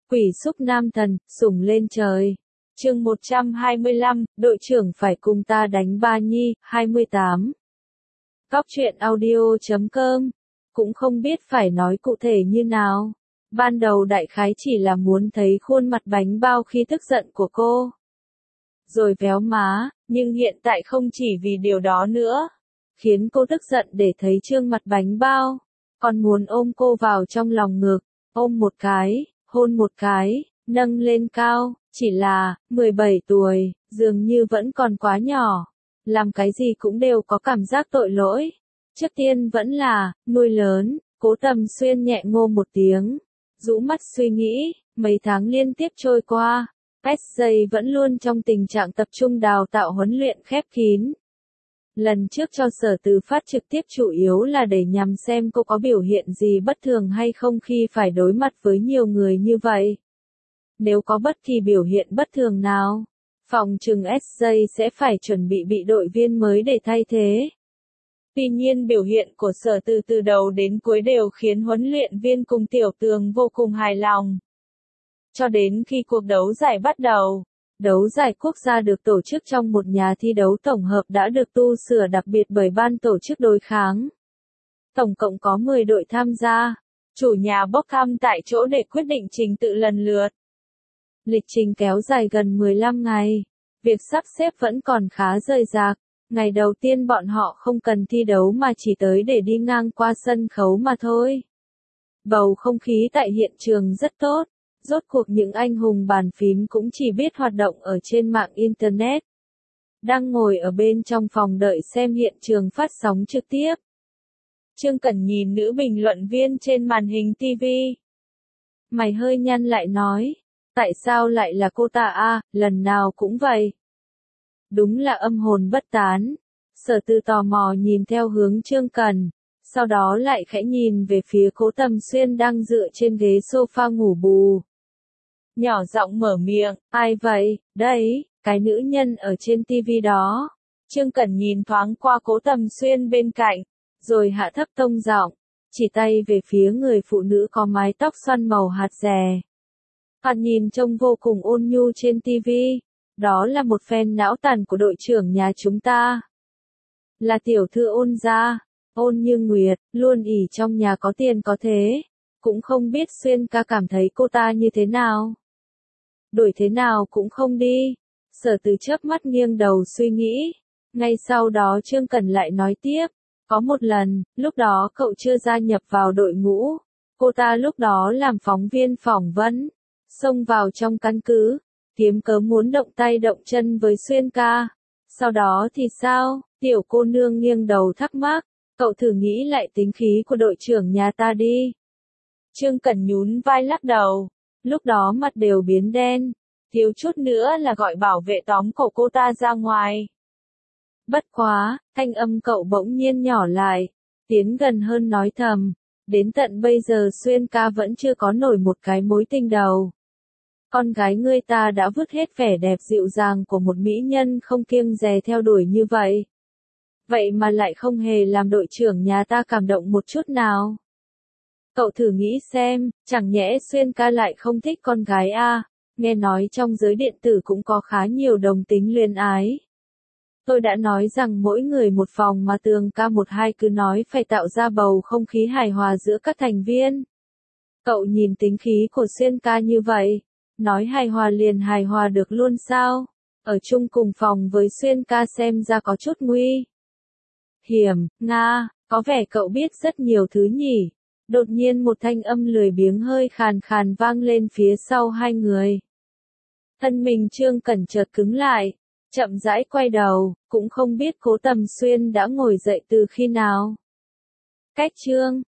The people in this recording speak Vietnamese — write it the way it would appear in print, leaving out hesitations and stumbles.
Quỷ xúc nam thần, sủng lên trời. Chương 125, đội trưởng phải cùng ta đánh ba nhi, 28. Góc truyện audio.com. Cũng không biết phải nói cụ thể như nào. Ban đầu đại khái chỉ là muốn thấy khuôn mặt bánh bao khi tức giận của cô. Rồi véo má, nhưng hiện tại không chỉ vì điều đó nữa. Khiến cô tức giận để thấy trương mặt bánh bao. Còn muốn ôm cô vào trong lòng ngực, ôm một cái, hôn một cái, nâng lên cao, chỉ là, 17 tuổi, dường như vẫn còn quá nhỏ. Làm cái gì cũng đều có cảm giác tội lỗi. Trước tiên vẫn là, nuôi lớn, Cố Tầm Xuyên nhẹ ngô một tiếng. Rũ mắt suy nghĩ, mấy tháng liên tiếp trôi qua, SJ vẫn luôn trong tình trạng tập trung đào tạo huấn luyện khép kín. Lần trước cho Sở Từ phát trực tiếp chủ yếu là để nhằm xem cô có biểu hiện gì bất thường hay không khi phải đối mặt với nhiều người như vậy. Nếu có bất kỳ biểu hiện bất thường nào, phòng trừng SJ sẽ phải chuẩn bị đội viên mới để thay thế. Tuy nhiên biểu hiện của Sở Từ từ đầu đến cuối đều khiến huấn luyện viên cùng Tiểu Tường vô cùng hài lòng. Cho đến khi cuộc đấu giải bắt đầu, đấu giải quốc gia được tổ chức trong một nhà thi đấu tổng hợp đã được tu sửa đặc biệt bởi ban tổ chức đối kháng. Tổng cộng có 10 đội tham gia, chủ nhà bốc thăm tại chỗ để quyết định trình tự lần lượt. Lịch trình kéo dài gần 15 ngày, việc sắp xếp vẫn còn khá rời rạc. Ngày đầu tiên bọn họ không cần thi đấu mà chỉ tới để đi ngang qua sân khấu mà thôi. Bầu không khí tại hiện trường rất tốt. Rốt cuộc những anh hùng bàn phím cũng chỉ biết hoạt động ở trên mạng Internet. Đang ngồi ở bên trong phòng đợi xem hiện trường phát sóng trực tiếp. Trương Cẩn nhìn nữ bình luận viên trên màn hình TV. Mày hơi nhăn lại nói. Tại sao lại là cô ta a? Lần nào cũng vậy. Đúng là âm hồn bất tán. Sở Từ tò mò nhìn theo hướng Trương Cẩn. Sau đó lại khẽ nhìn về phía Cố Tầm Xuyên đang dựa trên ghế sofa ngủ bù. Nhỏ giọng mở miệng, ai vậy, đấy, cái nữ nhân ở trên TV đó. Trương Cẩn nhìn thoáng qua Cố Tầm Xuyên bên cạnh, rồi hạ thấp tông giọng, chỉ tay về phía người phụ nữ có mái tóc xoăn màu hạt dẻ. Thoạt nhìn trông vô cùng ôn nhu trên TV, đó là một fan não tàn của đội trưởng nhà chúng ta. Là tiểu thư Ôn gia, Ôn Như Nguyệt, luôn ỷ trong nhà có tiền có thế. Cũng không biết Xuyên ca cảm thấy cô ta như thế nào. Đuổi thế nào cũng không đi. Sở Từ chớp mắt nghiêng đầu suy nghĩ. Ngay sau đó Trương Cẩn lại nói tiếp. Có một lần, lúc đó cậu chưa gia nhập vào đội ngũ. Cô ta lúc đó làm phóng viên phỏng vấn. Xông vào trong căn cứ. Kiếm cớ muốn động tay động chân với Xuyên ca. Sau đó thì sao? Tiểu cô nương nghiêng đầu thắc mắc. Cậu thử nghĩ lại tính khí của đội trưởng nhà ta đi. Trương Cẩn nhún vai lắc đầu. Lúc đó mặt đều biến đen. Thiếu chút nữa là gọi bảo vệ tóm cổ cô ta ra ngoài. Bất quá, thanh âm cậu bỗng nhiên nhỏ lại. Tiến gần hơn nói thầm. Đến tận bây giờ Xuyên ca vẫn chưa có nổi một cái mối tình đầu. Con gái ngươi ta đã vứt hết vẻ đẹp dịu dàng của một mỹ nhân không kiêng dè theo đuổi như vậy. Vậy mà lại không hề làm đội trưởng nhà ta cảm động một chút nào. Cậu thử nghĩ xem, chẳng nhẽ Xuyên ca lại không thích con gái a? Nghe nói trong giới điện tử cũng có khá nhiều đồng tính luyến ái. Tôi đã nói rằng mỗi người một phòng mà Tường ca một hai cứ nói phải tạo ra bầu không khí hài hòa giữa các thành viên. Cậu nhìn tính khí của Xuyên ca như vậy, nói hài hòa liền hài hòa được luôn sao? Ở chung cùng phòng với Xuyên ca xem ra có chút nguy hiểm, Nga, có vẻ cậu biết rất nhiều thứ nhỉ. Đột nhiên một thanh âm lười biếng hơi khàn khàn vang lên phía sau hai người. Thân mình Trương Cẩn chợt cứng lại, chậm rãi quay đầu, cũng không biết Cố Tầm Xuyên đã ngồi dậy từ khi nào. Cách Trương